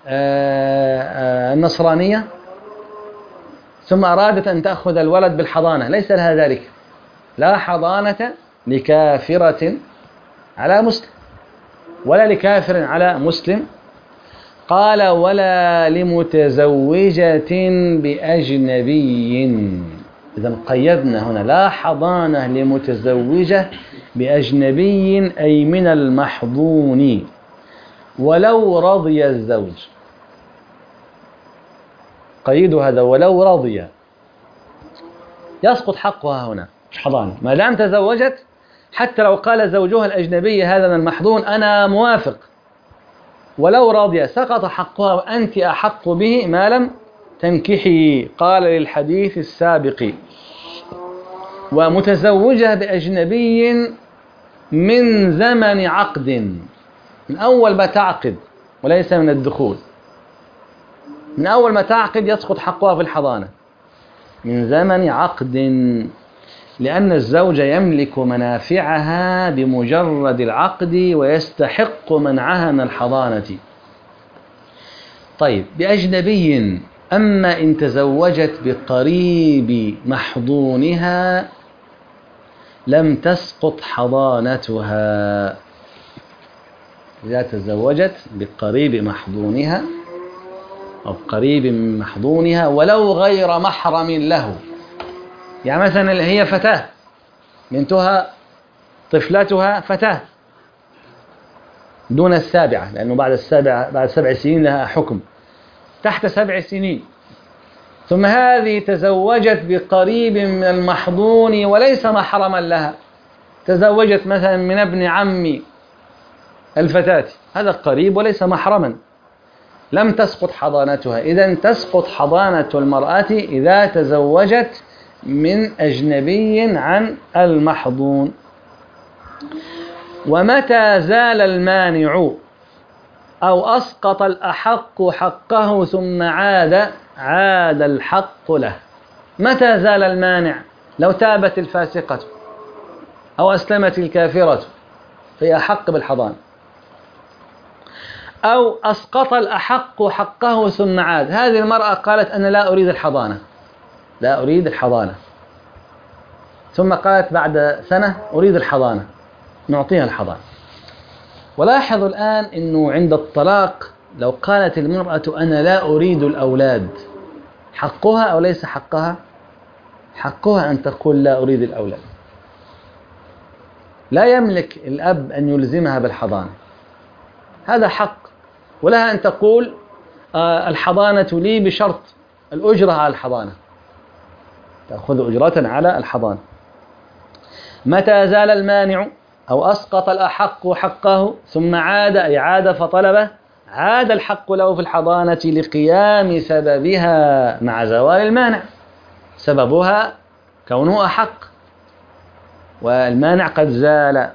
النصرانية ثم أرادت أن تأخذ الولد بالحضانة، ليس لها ذلك. لا حضانة لكافرة على مسلم، ولا لكافر على مسلم. قال: ولا لمتزوجة بأجنبي. إذا قيدنا هنا: لا حضانة لمتزوجة بأجنبي، أي من المحظون، ولو رضي الزوج. قيد هذا: ولو رضي، يسقط حقها هنا مش حضانة ما دام تزوجت. حتى لو قال زوجها الأجنبي هذا من المحظون أنا موافق، ولو رضي سقط حقها، وأنت أحق به ما لم تنكحي. قال للحديث السابق: ومتزوجة بأجنبي من زمن عقد، من أول ما تعقد، وليس من الدخول. من أول ما تعقد يسقط حقها في الحضانة، من زمن عقد، لأن الزوج يملك منافعها بمجرد العقد ويستحق منعها من الحضانة. طيب، بأجنبي. أما إن تزوجت بقريب محضونها لم تسقط حضانتها. إذا تزوجت بقريب محضونها أو قريب من محضونها ولو غير محرم له، يعني مثلا هي فتاة، بنتها طفلتها فتاة دون السابعة، لأنه بعد السابعة بعد سبع سنين لها حكم، تحت سبع سنين، ثم هذه تزوجت بقريب من المحضون وليس محرما لها. تزوجت مثلا من ابن عم الفتاة، هذا قريب وليس محرما، لم تسقط حضانتها. إذن تسقط حضانة المرأة إذا تزوجت من أجنبي عن المحظون. ومتى زال المانع أو أسقط الأحق حقه ثم عاد عاد الحق له. متى زال المانع؟ لو تابت الفاسقة أو أسلمت الكافرة فهي أحق بالحضانة، أو أسقط الأحق حقه ثم عاد. هذه المرأة قالت أنا لا أريد الحضانة، لا أريد الحضانة، ثم قالت بعد سنة أريد الحضانة، نعطيها الحضانة. ولاحظوا الآن أنه عند الطلاق لو قالت المرأة أنا لا أريد الأولاد، حقها أو ليس حقها؟ حقها أن تقول لا أريد الأولاد. لا يملك الأب أن يلزمها بالحضانة، هذا حق، ولها أن تقول آه الحضانة لي بشرط الأجرة على الحضانة، تأخذ أجرة على الحضانة. متى زال المانع أو أسقط الأحق حقه ثم عاد، أي عاد فطلبه، عاد الحق له في الحضانة لقيام سببها مع زوال المانع. سببها كونه أحق والمانع قد زال.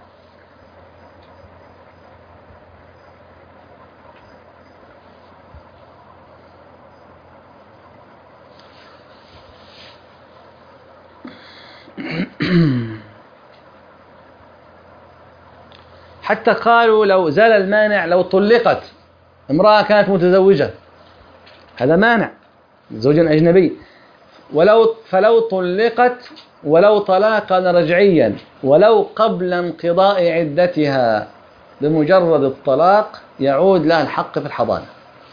حتى قالوا لو زال المانع لو طلقت امرأة كانت متزوجة، هذا مانع، زوج أجنبي، ولو فلو طلقت ولو طلاقا رجعيا ولو قبل انقضاء عدتها، بمجرد الطلاق يعود لها الحق في الحضانة.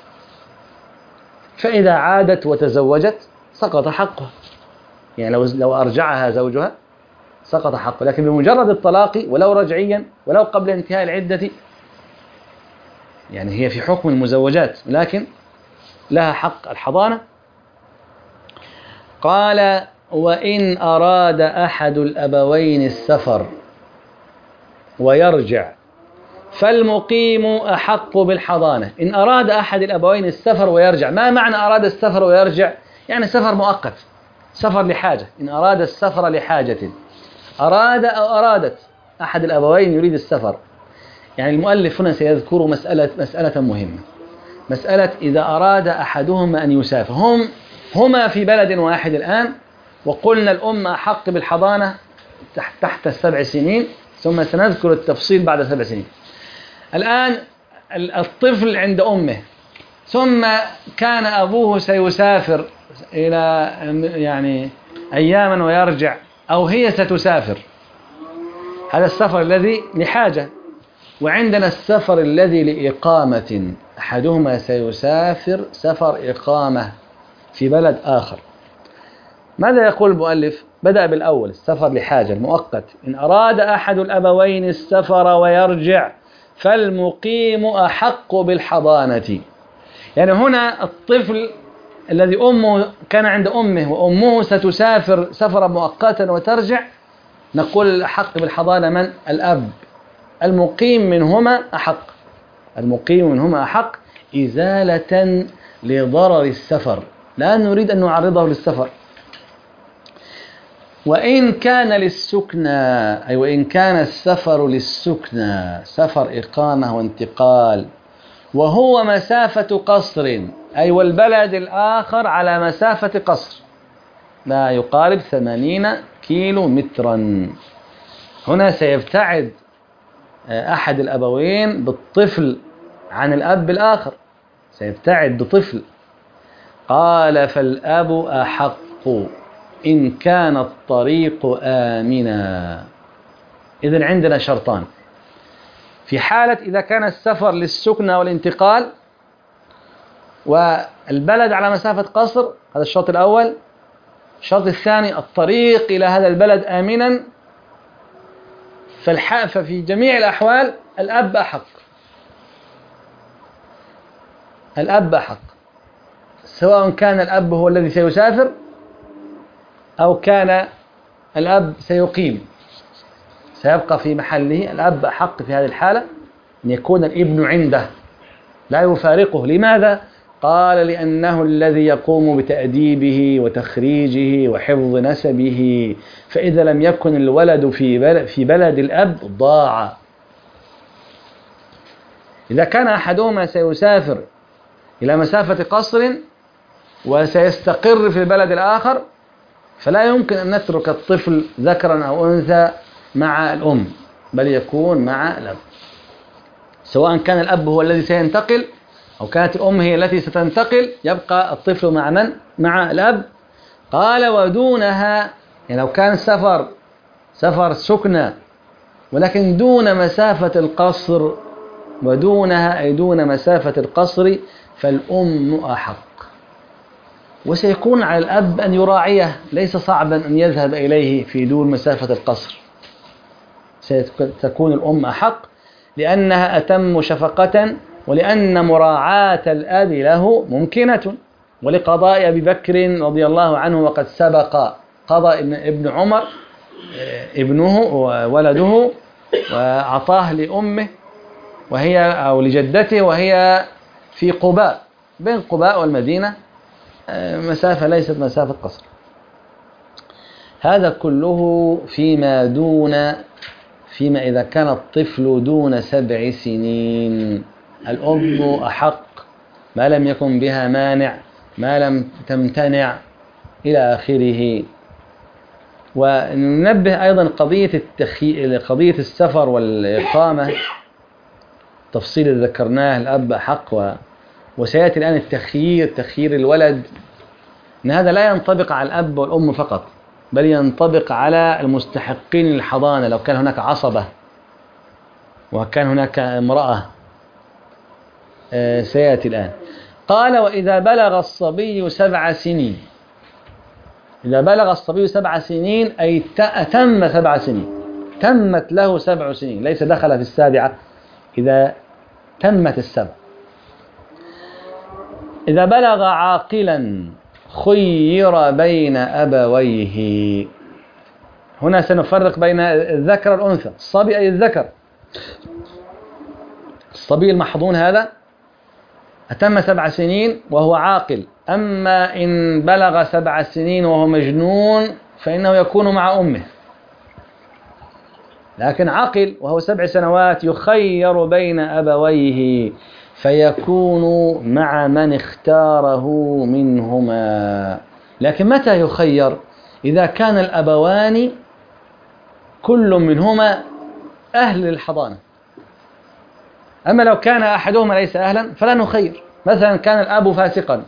فإذا عادت وتزوجت سقط حقها، يعني لو لو أرجعها زوجها سقط حقه، لكن بمجرد الطلاق ولو رجعيا ولو قبل انتهاء العدة، يعني هي في حكم المزوجات لكن لها حق الحضانة. قال وإن أراد أحد الأبوين السفر ويرجع فالمقيم أحق بالحضانة. إن أراد أحد الأبوين السفر ويرجع، ما معنى أراد السفر ويرجع؟ يعني سفر مؤقت، سفر لحاجة. إن أراد السفر لحاجة، أراد أو أرادت أحد الأبوين يريد السفر، يعني المؤلف هنا سيذكر مسألة مسألة مهمة، مسألة إذا أراد أحدهما أن يسافر، هم هما في بلد واحد الآن، وقلنا الأم أحق بالحضانة تحت السبع سنين، ثم سنذكر التفصيل بعد سبع سنين. الآن الطفل عند أمه، ثم كان أبوه سيسافر إلى يعني أياما ويرجع، أو هي ستسافر، هذا السفر الذي لحاجة. وعندنا السفر الذي لإقامة، أحدهما سيسافر سفر إقامة في بلد آخر. ماذا يقول المؤلف؟ بدأ بالأول، السفر لحاجة المؤقت. إن أراد أحد الأبوين السفر ويرجع فالمقيم أحق بالحضانة. يعني هنا الطفل الذي أمه كان عند أمه وأمه ستسافر سفرا مؤقتا وترجع، نقول الأحق بالحضانة من؟ الأب. المقيم منهما أحق، المقيم منهما أحق إزالة لضرر السفر، لا نريد أن نعرضه للسفر. وإن كان للسكنى، أي وإن كان السفر للسكنى، سفر إقامة وانتقال، وهو مسافة قصر، أي والبلد الآخر على مسافة قصر لا يقارب ثمانين كيلو مترا، هنا سيبتعد أحد الأبوين بالطفل عن الأب الآخر، سيبتعد بطفل. قال فالأب أحق إن كان الطريق آمنا. إذن عندنا شرطان في حالة إذا كان السفر للسكنى والانتقال والبلد على مسافة قصر، هذا الشرط الأول. الشرط الثاني الطريق إلى هذا البلد آمنا، ففي جميع الأحوال الأب أحق، الأب أحق، سواء كان الأب هو الذي سيسافر أو كان الأب سيقيم، سيبقى في محله، الأب أحق في هذه الحالة أن يكون الابن عنده لا يفارقه. لماذا؟ قال لأنه الذي يقوم بتأديبه وتخريجه وحفظ نسبه، فإذا لم يكن الولد في بلد, في بلد الأب ضاع. إذا كان أحدهما سيسافر إلى مسافة قصر وسيستقر في البلد الآخر، فلا يمكن أن نترك الطفل ذكرا أو أنثى مع الأم، بل يكون مع الأب، سواء كان الأب هو الذي سينتقل أو كانت الأم هي التي ستنتقل، يبقى الطفل مع من؟ مع الأب. قال ودونها، يعني لو كان سفر سفر سكنى ولكن دون مسافة القصر، ودونها أي دون مسافة القصر، فالأم أحق. وسيكون على الأب أن يراعيه، ليس صعبا أن يذهب إليه في دون مسافة القصر، ستكون الأم أحق لأنها أتم شفقة، ولأن مراعاة الأب له ممكنة، ولقضاء أبي بكر رضي الله عنه وقد سبق قضى ابن عمر ابنه وولده وأعطاه لأمه وهي أو لجدته وهي في قباء، بين قباء والمدينة مسافة ليست مسافة قصر. هذا كله فيما دون فيما إذا كان الطفل دون سبع سنين، الأم أحق ما لم يكن بها مانع، ما لم تمتنع إلى آخره. وننبه أيضا قضية التخي... قضية السفر والإقامة، تفصيل ذكرناه الأب أحق و... وسيأتي الآن التخيير، تخيير الولد، إن هذا لا ينطبق على الأب والأم فقط، بل ينطبق على المستحقين للحضانة لو كان هناك عصبة وكان هناك امرأة. آه سيأتي الآن. قال وإذا بلغ الصبي سبع سنين، إذا بلغ الصبي سبع سنين أي أتم سبع سنين، تمت له سبع سنين، ليس دخل في السابعة، إذا تمت السبع. إذا بلغ عاقلا خير بين أبويه، هنا سنفرق بين الذكر والأنثى. الصبي أي الذكر، الصبي المحضون هذا أتم سبع سنين وهو عاقل. أما إن بلغ سبع سنين وهو مجنون فإنه يكون مع أمه، لكن عاقل وهو سبع سنوات يخير بين أبويه فيكون مع من اختاره منهما. لكن متى يخير؟ إذا كان الأبوان كل منهما أهل للحضانة. أما لو كان أحدهما ليس أهلا فلا نخير. مثلا كان الأب فاسقا،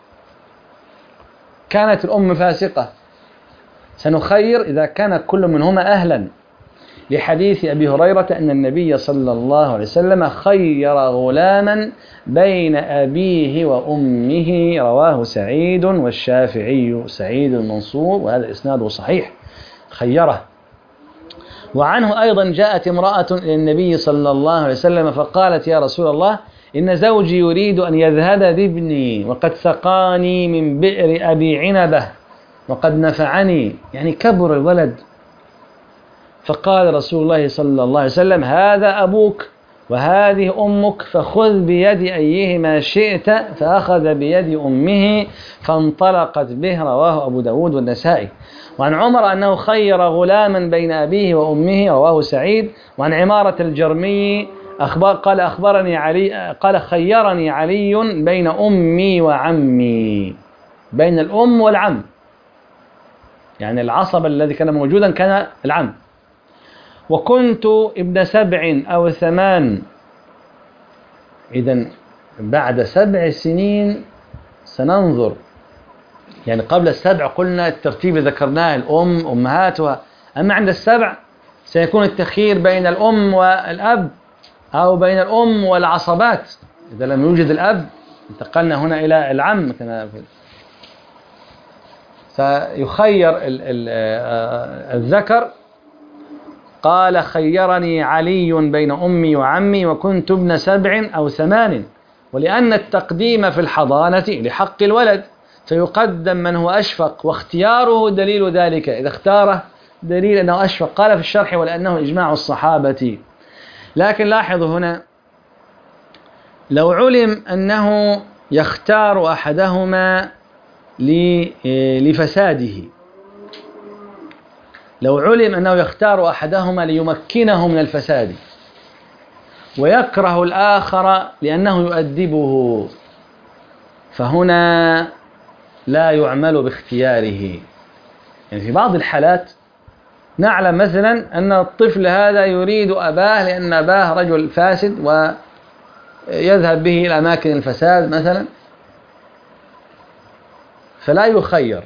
كانت الأم فاسقة، سنخير إذا كان كل منهما أهلا، لحديث أبي هريرة أن النبي صلى الله عليه وسلم خير غلاما بين أبيه وأمه، رواه سعيد والشافعي، سعيد المنصور، وهذا إسناده صحيح، خيره. وعنه أيضا جاءت امرأة إلى النبي صلى الله عليه وسلم فقالت يا رسول الله إن زوجي يريد أن يذهب بابني وقد سقاني من بئر أبي عنبة وقد نفعني، يعني كبر الولد. فقال رسول الله صلى الله عليه وسلم هذا أبوك وهذه أمك فخذ بيد أيهما شئت، فأخذ بيد أمه فانطلقت به، رواه أبو داود والنسائي. وعن عمر أنه خير غلاما بين أبيه وأمه، رواه سعيد. وعن عمارة الجرمي أخبار قال أخبرني علي قال خيرني علي بين أمي وعمي، بين الأم والعم، يعني العصب الذي كان موجودا كان العم. وكنت ابن سبع أو ثمان، إذن بعد سبع سنين سننظر، يعني قبل السبع قلنا الترتيب ذكرناه الأم أمهاتها، أما عند السبع سيكون التخيير بين الأم والأب أو بين الأم والعصبات. إذا لم يوجد الأب انتقلنا هنا إلى العم، سيخير الذكر. قال خيرني علي بين أمي وعمي وكنت ابن سبع أو ثمان، ولأن التقديم في الحضانة لحق الولد فيقدم من هو أشفق، واختياره دليل ذلك، إذا اختاره دليل أنه أشفق. قال في الشرح ولأنه إجماع الصحابة. لكن لاحظوا هنا لو علم أنه يختار أحدهما لفساده، لو علم أنه يختار أحدهما ليمكنه من الفساد ويكره الآخر لأنه يؤدبه، فهنا لا يعمل باختياره. يعني في بعض الحالات نعلم مثلا أن الطفل هذا يريد أباه لأن أباه رجل فاسد ويذهب به إلى أماكن الفساد مثلا، فلا يخير.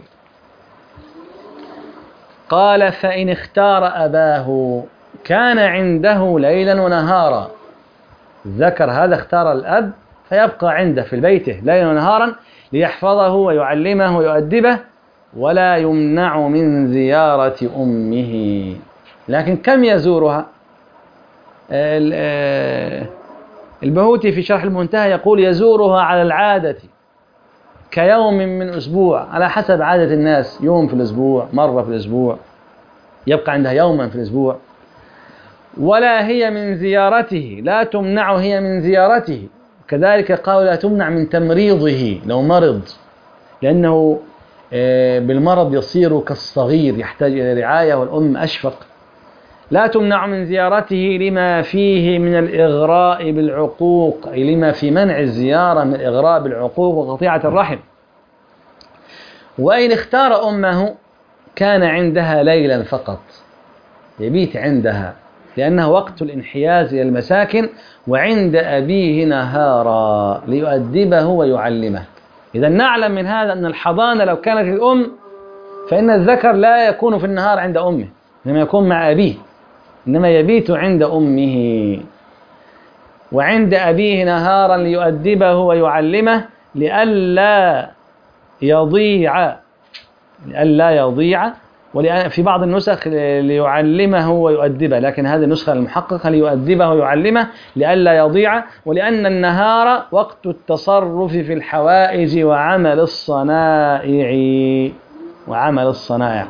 قال فإن اختار أباه كان عنده ليلا ونهارا، الذكر هذا اختار الأب فيبقى عنده في بيته ليلا ونهارا ليحفظه ويعلمه ويؤدبه، ولا يمنع من زيارة أمه. لكن كم يزورها؟ البهوتي في شرح المنتهى يقول يزورها على العادة كيوم من أسبوع، على حسب عادة الناس، يوم في الأسبوع، مرة في الأسبوع، يبقى عندها يوما في الأسبوع. ولا هي من زيارته، لا تمنع هي من زيارته. كذلك قالوا لا تمنع من تمريضه لو مرض، لأنه بالمرض يصير كالصغير يحتاج إلى رعاية والأم أشفق. لا تمنع من زيارته لما فيه من الإغراء بالعقوق، أي لما في منع الزيارة من الإغراء بالعقوق وقطيعة الرحم. وإن اختار أمه كان عندها ليلا فقط، يبيت عندها لأنه وقت الانحياز إلى المساكن، وعند أبيه نهارا ليؤدبه ويعلمه. إذا نعلم من هذا أن الحضانة لو كانت الأم فإن الذكر لا يكون في النهار عند أمه، إنما يكون مع أبيه، إنما يبيت عند أمه. وعند أبيه نهارا ليؤدبه ويعلمه لئلا يضيع، لئلا يضيع. وفي بعض النسخ ليعلمه ويؤدبه، لكن هذه النسخة المحققة ليؤدبه ويعلمه لئلا يضيع. ولأن النهار وقت التصرف في الحوائج وعمل الصنائع وعمل الصنائع.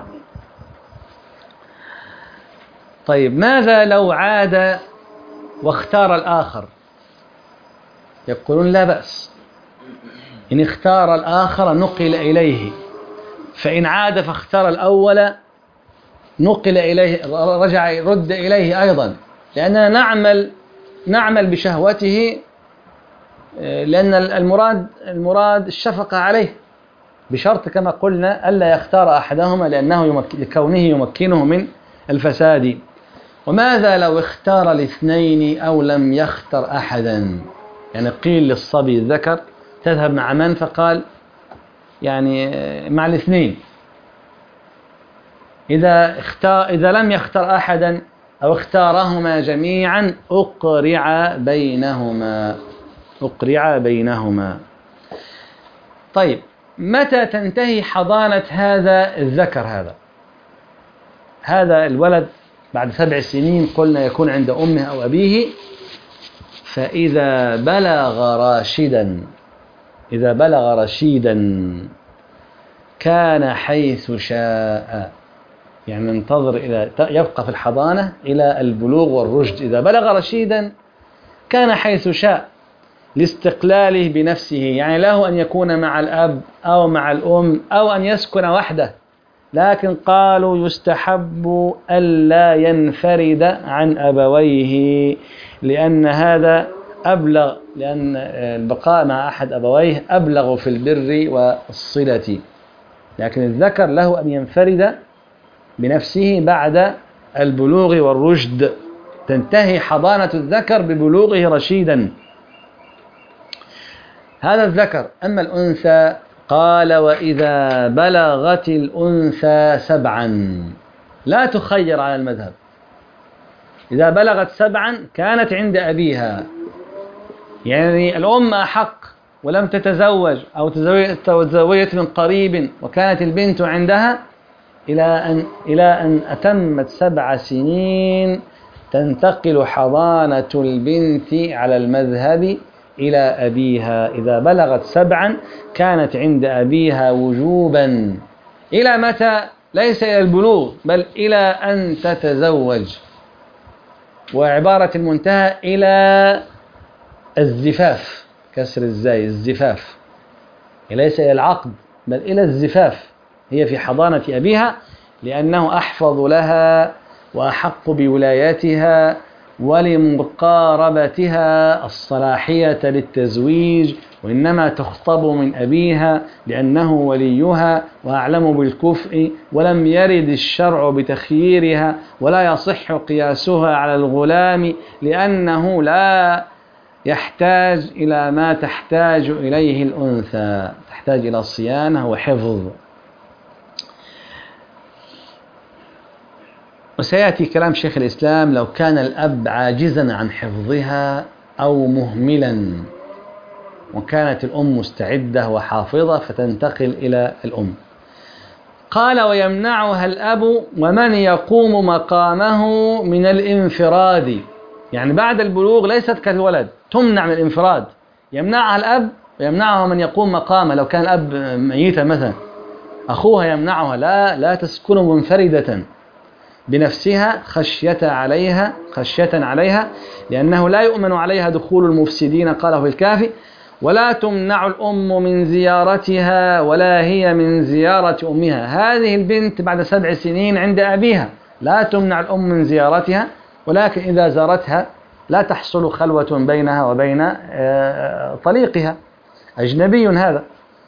طيب ماذا لو عاد واختار الآخر؟ يقولون لا بأس، إن اختار الآخر نقل إليه، فإن عاد فاختار الأول نقل إليه، رجع رد إليه أيضا، لأننا نعمل نعمل بشهوته، لأن المراد المراد الشفقة عليه، بشرط كما قلنا ألا يختار أحدهما لأنه يمكن لكونه يمكنه من الفساد. وماذا لو اختار الاثنين أو لم يختر أحدا؟ يعني قيل للصبي الذكر تذهب مع من؟ فقال يعني مع الاثنين. إذا اختار إذا لم يختر أحدا أو اختارهما جميعا أقرع بينهما أقرع بينهما. طيب متى تنتهي حضانة هذا الذكر؟ هذا هذا الولد بعد سبع سنين قلنا يكون عند أمه أو أبيه، فإذا بلغ راشدا إذا بلغ رشيدا كان حيث شاء، يعني ننتظر إلى يبقى في الحضانة إلى البلوغ والرشد. إذا بلغ رشيدا كان حيث شاء لاستقلاله بنفسه، يعني له أن يكون مع الأب أو مع الأم أو أن يسكن وحده، لكن قالوا يستحب ألا ينفرد عن أبويه، لأن هذا أبلغ، لأن البقاء مع أحد أبويه أبلغ في البر والصلة. لكن الذكر له أن ينفرد بنفسه بعد البلوغ والرشد، تنتهي حضانة الذكر ببلوغه رشيدا. هذا الذكر. أما الأنثى قال وإذا بلغت الأنثى سبعا، لا تخير على المذهب، إذا بلغت سبعا كانت عند أبيها، يعني الأم أحق ولم تتزوج أو تزوجت من قريب وكانت البنت عندها، إلى أن إلى أن أتمت سبع سنين تنتقل حضانة البنت على المذهب إلى أبيها. إذا بلغت سبعا كانت عند أبيها وجوبا. إلى متى؟ ليس إلى البلوغ بل إلى أن تتزوج. وعبارة المنتهى إلى الزفاف، كسر الزاي الزفاف، ليس إلى العقد بل إلى الزفاف. هي في حضانة أبيها لأنه أحفظ لها وأحق بولايتها ولمقاربتها الصلاحية للتزويج، وإنما تخطب من أبيها لأنه وليها وأعلم بالكفء، ولم يرد الشرع بتخييرها، ولا يصح قياسها على الغلام لأنه لا يحتاج إلى ما تحتاج إليه الأنثى، تحتاج إلى صيانة وحفظ. وسيأتي كلام شيخ الإسلام: لو كان الأب عاجزا عن حفظها أو مهملا وكانت الأم مستعدة وحافظة فتنتقل إلى الأم. قال: ويمنعها الأب ومن يقوم مقامه من الانفراد، يعني بعد البلوغ ليست كالولد، تمنع من الانفراد، يمنعها الأب ويمنعها من يقوم مقامه. لو كان الأب ميتا مثلا أخوها يمنعها، لا لا تسكن منفردة بنفسها خشية عليها خشية عليها لأنه لا يؤمن عليها دخول المفسدين، قاله في الكافي: ولا تمنع الأم من زيارتها ولا هي من زيارة أمها. هذه البنت بعد سبع سنين عند أبيها، لا تمنع الأم من زيارتها، ولكن إذا زارتها لا تحصل خلوة بينها وبين طليقها، أجنبي هذا.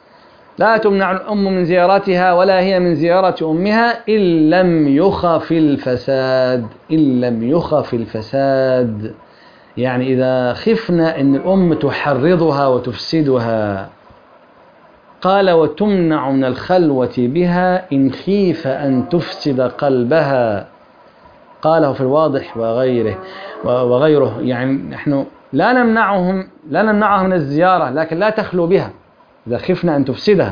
لا تمنع الأم من زيارتها ولا هي من زيارة أمها إن لم يخف الفساد، إن لم يخف الفساد، يعني إذا خفنا أن الأم تحرضها وتفسدها. قال: وتمنع من الخلوة بها إن خيف أن تفسد قلبها، قاله في الواضح وغيره وغيره يعني نحن لا نمنعهم لا نمنعها من الزيارة، لكن لا تخلو بها إذا خفنا أن تفسدها،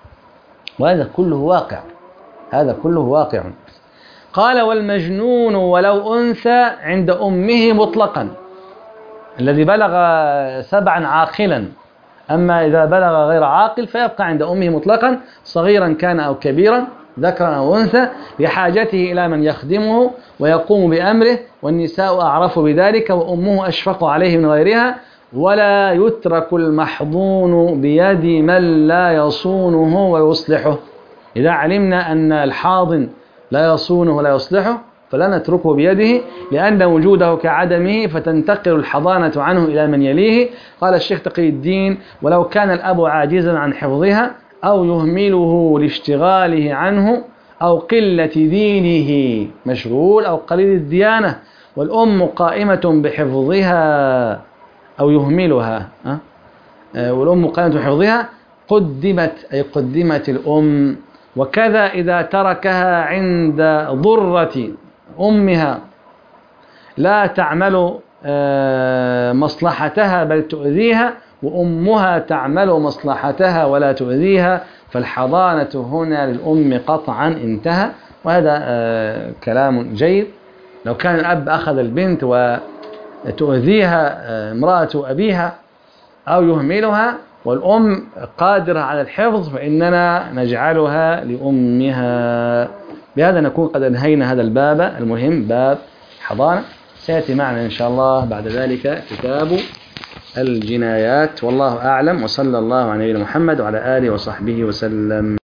وهذا كله واقع، هذا كله واقع. قال: والمجنون ولو أنثى عند أمه مطلقا، الذي بلغ سبعا عاقلا، أما إذا بلغ غير عاقل فيبقى عند أمه مطلقا، صغيرا كان أو كبيرا، ذكرا أو أنثى، لحاجته إلى من يخدمه ويقوم بأمره، والنساء أعرف بذلك وأمه أشفق عليه من غيرها. ولا يترك المحضون بيد من لا يصونه ويصلحه. إذا علمنا أن الحاضن لا يصونه ولا يصلحه فلا نتركه بيده، لأن وجوده كعدمه، فتنتقل الحضانة عنه إلى من يليه. قال الشيخ تقي الدين: ولو كان الأب عاجزا عن حفظها أو يهمله لاشتغاله عنه أو قلة دينه، مشغول أو قليل الديانة، والأم قائمة بحفظها أو يهملها أه؟ والأم قائمة بحفظها، قدمت أي قدمت الأم. وكذا إذا تركها عند ضرة أمها لا تعمل مصلحتها بل تؤذيها، وأمها تعمل مصلحتها ولا تؤذيها، فالحضانة هنا للأم قطعا، انتهى. وهذا كلام جيد. لو كان الأب أخذ البنت وتؤذيها امرأة أبيها أو يهملها والأم قادرة على الحفظ فإننا نجعلها لأمها. بهذا نكون قد انهينا هذا الباب المهم، باب حضانة. سيأتي معنا إن شاء الله بعد ذلك كتاب الجنايات، والله أعلم، وصلى الله على نبينا محمد وعلى آله وصحبه وسلم.